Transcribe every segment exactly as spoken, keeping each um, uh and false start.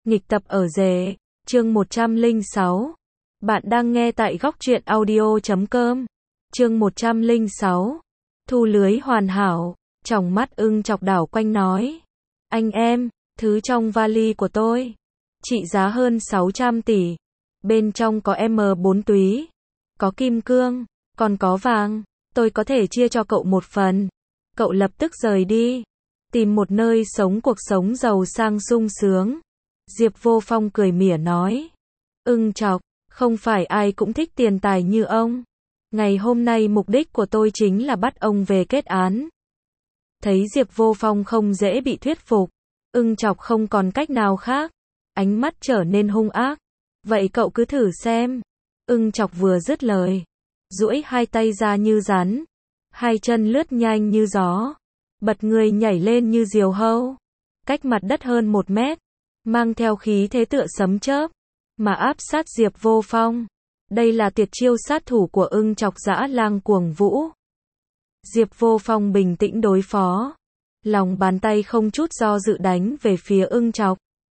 Nghịch tập ở rể, chương một trăm lẻ sáu. Bạn đang nghe tại góc truyện audio chấm com. Chương một trăm lẻ sáu. Thu lưới hoàn hảo, tròng mắt ưng chọc đảo quanh nói. Anh em, thứ trong vali của tôi, trị giá hơn sáu trăm tỷ. Bên trong có em bốn túy, có kim cương, còn có vàng. Tôi có thể chia cho cậu một phần. Cậu lập tức rời đi, tìm một nơi sống cuộc sống giàu sang sung sướng. Diệp Vô Phong cười mỉa nói. Ưng chọc, không phải ai cũng thích tiền tài như ông. Ngày hôm nay mục đích của tôi chính là bắt ông về kết án. Thấy Diệp Vô Phong không dễ bị thuyết phục, ưng chọc không còn cách nào khác. Ánh mắt trở nên hung ác. Vậy cậu cứ thử xem. Ưng chọc vừa dứt lời, duỗi hai tay ra như rắn, hai chân lướt nhanh như gió, bật người nhảy lên như diều hâu, cách mặt đất hơn một mét, mang theo khí thế tựa sấm chớp, mà áp sát Diệp Vô Phong. Đây là tuyệt chiêu sát thủ của ưng chọc dã lang cuồng vũ. Diệp Vô Phong bình tĩnh đối phó, lòng bàn tay không chút do dự đánh về phía ưng chọc.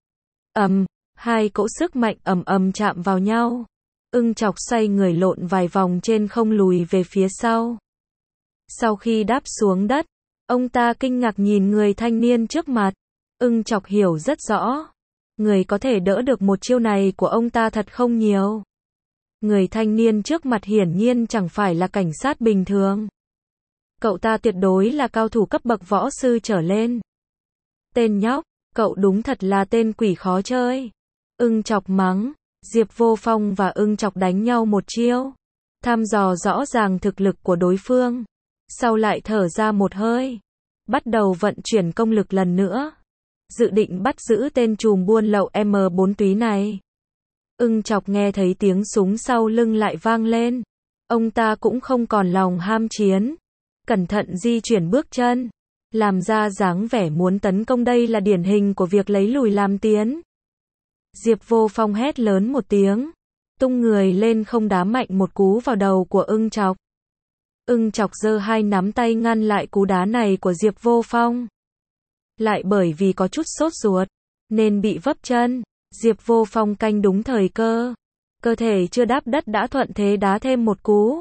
Ầm, hai cỗ sức mạnh ầm ầm chạm vào nhau. Ưng chọc xoay người lộn vài vòng trên không lùi về phía sau. Sau khi đáp xuống đất, ông ta kinh ngạc nhìn người thanh niên trước mặt. Ưng chọc hiểu rất rõ, người có thể đỡ được một chiêu này của ông ta thật không nhiều. Người thanh niên trước mặt hiển nhiên chẳng phải là cảnh sát bình thường. Cậu ta tuyệt đối là cao thủ cấp bậc võ sư trở lên. Tên nhóc, cậu đúng thật là tên quỷ khó chơi. Ưng chọc mắng. Diệp Vô Phong và ưng chọc đánh nhau một chiêu, thăm dò rõ ràng thực lực của đối phương, sau lại thở ra một hơi, bắt đầu vận chuyển công lực lần nữa, dự định bắt giữ tên trùm buôn lậu em bốn túy này. Ưng chọc nghe thấy tiếng súng sau lưng lại vang lên, ông ta cũng không còn lòng ham chiến, cẩn thận di chuyển bước chân, làm ra dáng vẻ muốn tấn công. Đây là điển hình của việc lấy lùi làm tiến. Diệp Vô Phong hét lớn một tiếng, tung người lên không đá mạnh một cú vào đầu của ưng chọc. Ưng chọc giơ hai nắm tay ngăn lại cú đá này của Diệp Vô Phong. Lại bởi vì có chút sốt ruột, nên bị vấp chân. Diệp Vô Phong canh đúng thời cơ, cơ thể chưa đáp đất đã thuận thế đá thêm một cú,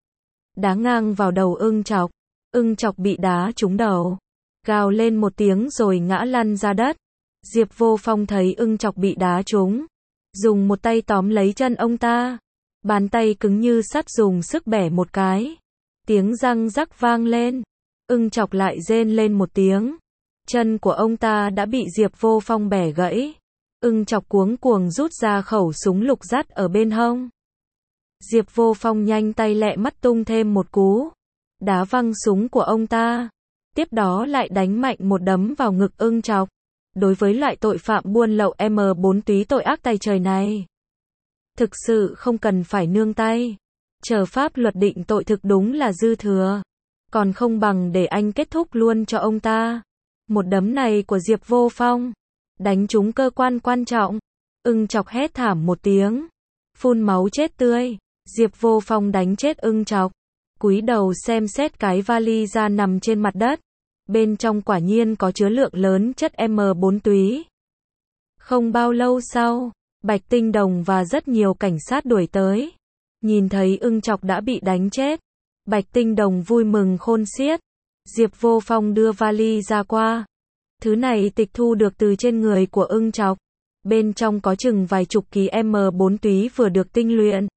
đá ngang vào đầu ưng chọc. Ưng chọc bị đá trúng đầu, gào lên một tiếng rồi ngã lăn ra đất. Diệp Vô Phong thấy ưng chọc bị đá trúng, dùng một tay tóm lấy chân ông ta, bàn tay cứng như sắt dùng sức bẻ một cái, tiếng răng rắc vang lên, ưng chọc lại rên lên một tiếng, chân của ông ta đã bị Diệp Vô Phong bẻ gãy. Ưng chọc cuống cuồng rút ra khẩu súng lục dắt ở bên hông. Diệp Vô Phong nhanh tay lẹ mắt tung thêm một cú, đá văng súng của ông ta, tiếp đó lại đánh mạnh một đấm vào ngực ưng chọc. Đối với loại tội phạm buôn lậu em bốn túy tội ác tày trời này, thực sự không cần phải nương tay, chờ pháp luật định tội thực đúng là dư thừa, còn không bằng để anh kết thúc luôn cho ông ta. Một đấm này của Diệp Vô Phong đánh trúng cơ quan quan trọng, ưng chọc hét thảm một tiếng, phun máu chết tươi. Diệp Vô Phong đánh chết ưng chọc, cúi đầu xem xét cái vali ra nằm trên mặt đất. Bên trong quả nhiên có chứa lượng lớn chất em bốn túy. Không bao lâu sau, Bạch Tinh Đồng và rất nhiều cảnh sát đuổi tới. Nhìn thấy ưng chọc đã bị đánh chết, Bạch Tinh Đồng vui mừng khôn xiết. Diệp Vô Phong đưa vali ra qua. Thứ này tịch thu được từ trên người của ưng chọc. Bên trong có chừng vài chục ký em bốn túy vừa được tinh luyện.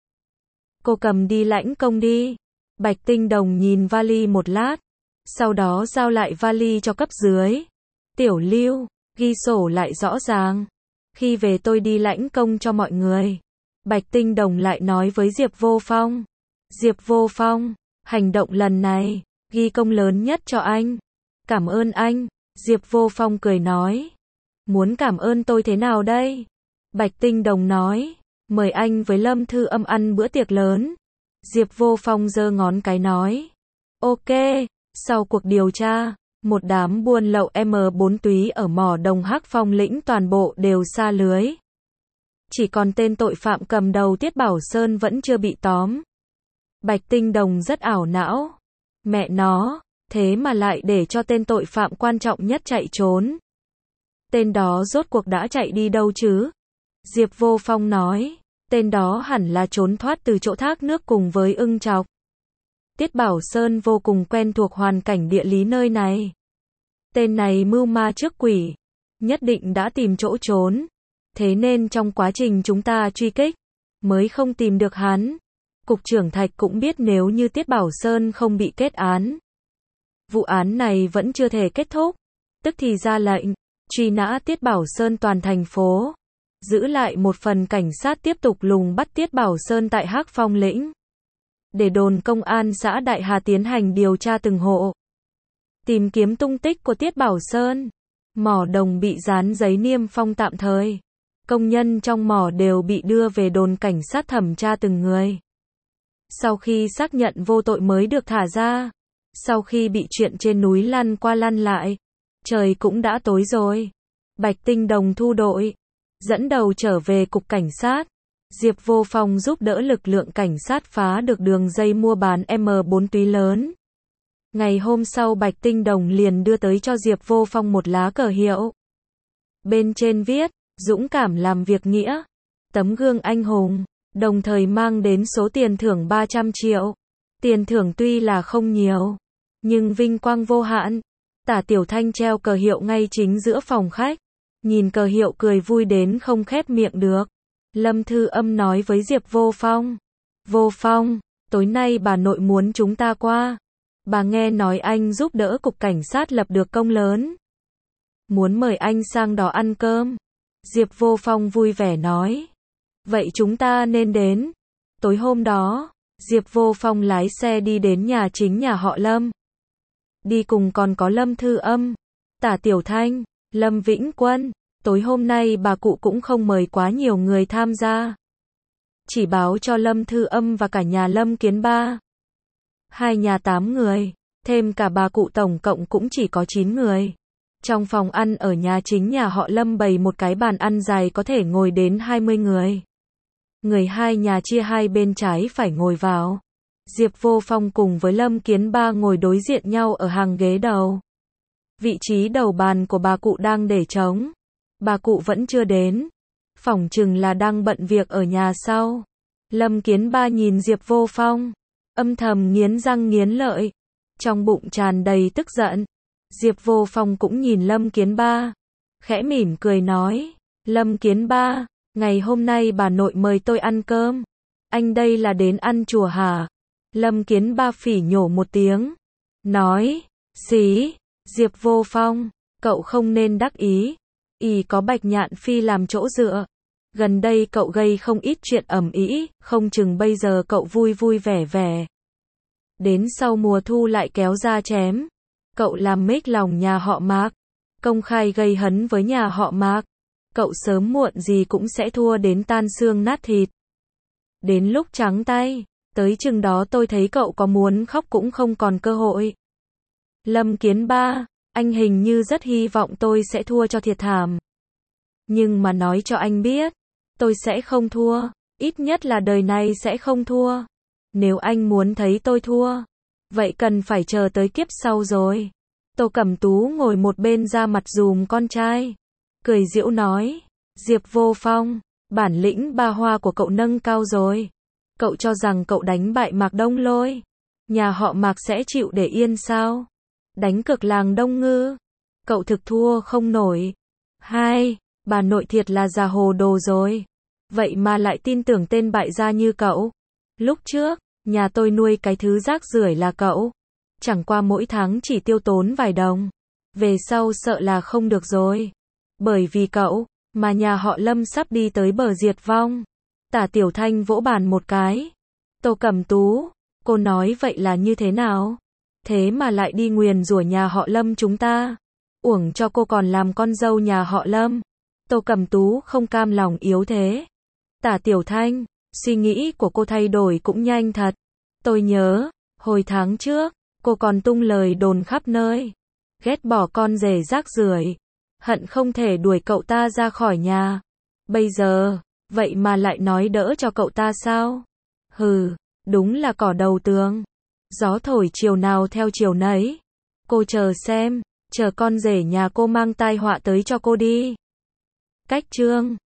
Cô cầm đi lãnh công đi. Bạch Tinh Đồng nhìn vali một lát, sau đó giao lại vali cho cấp dưới. Tiểu Lưu, ghi sổ lại rõ ràng. Khi về tôi đi lãnh công cho mọi người. Bạch Tinh Đồng lại nói với Diệp Vô Phong. Diệp Vô Phong, hành động lần này, ghi công lớn nhất cho anh. Cảm ơn anh. Diệp Vô Phong cười nói. Muốn cảm ơn tôi thế nào đây? Bạch Tinh Đồng nói. Mời anh với Lâm Thư Âm ăn bữa tiệc lớn. Diệp Vô Phong giơ ngón cái nói. Ok. Sau cuộc điều tra, một đám buôn lậu em bốn túy ở mỏ đồng Hắc Phong lĩnh toàn bộ đều sa lưới. Chỉ còn tên tội phạm cầm đầu Tiết Bảo Sơn vẫn chưa bị tóm. Bạch Tinh Đồng rất ảo não. Mẹ nó, thế mà lại để cho tên tội phạm quan trọng nhất chạy trốn. Tên đó rốt cuộc đã chạy đi đâu chứ? Diệp Vô Phong nói, tên đó hẳn là trốn thoát từ chỗ thác nước cùng với ưng chọc. Tiết Bảo Sơn vô cùng quen thuộc hoàn cảnh địa lý nơi này. Tên này mưu ma trước quỷ, nhất định đã tìm chỗ trốn. Thế nên trong quá trình chúng ta truy kích, mới không tìm được hắn. Cục trưởng Thạch cũng biết nếu như Tiết Bảo Sơn không bị kết án, vụ án này vẫn chưa thể kết thúc, tức thì ra lệnh truy nã Tiết Bảo Sơn toàn thành phố, giữ lại một phần cảnh sát tiếp tục lùng bắt Tiết Bảo Sơn tại Hắc Phong lĩnh, để đồn công an xã Đại Hà tiến hành điều tra từng hộ, tìm kiếm tung tích của Tiết Bảo Sơn. Mỏ đồng bị dán giấy niêm phong tạm thời, công nhân trong mỏ đều bị đưa về đồn cảnh sát thẩm tra từng người. Sau khi xác nhận vô tội mới được thả ra. Sau khi bị chuyện trên núi lăn qua lăn lại, trời cũng đã tối rồi. Bạch Tinh Đồng thu đội, dẫn đầu trở về cục cảnh sát. Diệp Vô Phong giúp đỡ lực lượng cảnh sát phá được đường dây mua bán M bốn túy lớn. Ngày hôm sau Bạch Tinh Đồng liền đưa tới cho Diệp Vô Phong một lá cờ hiệu. Bên trên viết, dũng cảm làm việc nghĩa, tấm gương anh hùng, đồng thời mang đến số tiền thưởng ba trăm triệu. Tiền thưởng tuy là không nhiều, nhưng vinh quang vô hạn. Tả Tiểu Thanh treo cờ hiệu ngay chính giữa phòng khách, nhìn cờ hiệu cười vui đến không khép miệng được. Lâm Thư Âm nói với Diệp Vô Phong, Vô Phong, tối nay bà nội muốn chúng ta qua. Bà nghe nói anh giúp đỡ cục cảnh sát lập được công lớn, muốn mời anh sang đó ăn cơm. Diệp Vô Phong vui vẻ nói, vậy chúng ta nên đến. Tối hôm đó, Diệp Vô Phong lái xe đi đến nhà chính nhà họ Lâm. Đi cùng còn có Lâm Thư Âm, Tả Tiểu Thanh, Lâm Vĩnh Quân. Tối hôm nay bà cụ cũng không mời quá nhiều người tham gia, chỉ báo cho Lâm Thư Âm và cả nhà Lâm Kiến Ba. Hai nhà tám người, thêm cả bà cụ tổng cộng cũng chỉ có chín người. Trong phòng ăn ở nhà chính nhà họ Lâm bày một cái bàn ăn dài có thể ngồi đến hai mươi người. Người hai nhà chia hai bên trái phải ngồi vào. Diệp Vô Phong cùng với Lâm Kiến Ba ngồi đối diện nhau ở hàng ghế đầu. Vị trí đầu bàn của bà cụ đang để trống. Bà cụ vẫn chưa đến, phỏng chừng là đang bận việc ở nhà sau. Lâm Kiến Ba nhìn Diệp Vô Phong, âm thầm nghiến răng nghiến lợi, trong bụng tràn đầy tức giận. Diệp Vô Phong cũng nhìn Lâm Kiến Ba, khẽ mỉm cười nói, Lâm Kiến Ba, ngày hôm nay bà nội mời tôi ăn cơm, anh đây là đến ăn chùa hả? Lâm Kiến Ba phỉ nhổ một tiếng, nói, xí, Diệp Vô Phong, cậu không nên đắc ý. Ý có Bạch Nhạn Phi làm chỗ dựa. Gần đây cậu gây không ít chuyện ầm ĩ, không chừng bây giờ cậu vui vui vẻ vẻ. Đến sau mùa thu lại kéo ra chém. Cậu làm mếch lòng nhà họ Mạc, công khai gây hấn với nhà họ Mạc. Cậu sớm muộn gì cũng sẽ thua đến tan xương nát thịt. Đến lúc trắng tay, tới chừng đó tôi thấy cậu có muốn khóc cũng không còn cơ hội. Lâm Kiến Ba, anh hình như rất hy vọng tôi sẽ thua cho thiệt thảm. Nhưng mà nói cho anh biết, tôi sẽ không thua, ít nhất là đời này sẽ không thua. Nếu anh muốn thấy tôi thua, vậy cần phải chờ tới kiếp sau rồi. Tô Cẩm Tú ngồi một bên ra mặt dùm con trai, cười giễu nói, Diệp Vô Phong, bản lĩnh ba hoa của cậu nâng cao rồi. Cậu cho rằng cậu đánh bại Mạc Đông Lôi, nhà họ Mạc sẽ chịu để yên sao? Đánh cược làng Đông Ngư, cậu thực thua không nổi. Hai, bà nội thiệt là già hồ đồ rồi. Vậy mà lại tin tưởng tên bại gia như cậu. Lúc trước, nhà tôi nuôi cái thứ rác rưởi là cậu. Chẳng qua mỗi tháng chỉ tiêu tốn vài đồng. Về sau sợ là không được rồi. Bởi vì cậu, mà nhà họ Lâm sắp đi tới bờ diệt vong. Tả Tiểu Thanh vỗ bàn một cái. Tô Cẩm Tú, cô nói vậy là như thế nào? Thế mà lại đi nguyền rủa nhà họ Lâm chúng ta. Uổng cho cô còn làm con dâu nhà họ Lâm. Tô Cẩm Tú không cam lòng yếu thế. Tả Tiểu Thanh, suy nghĩ của cô thay đổi cũng nhanh thật. Tôi nhớ, hồi tháng trước, cô còn tung lời đồn khắp nơi. Ghét bỏ con rể rác rưởi, hận không thể đuổi cậu ta ra khỏi nhà. Bây giờ, vậy mà lại nói đỡ cho cậu ta sao? Hừ, đúng là cỏ đầu tường. Gió thổi chiều nào theo chiều nấy. Cô chờ xem, Chờ con rể nhà cô mang tai họa tới cho cô đi. Cách chương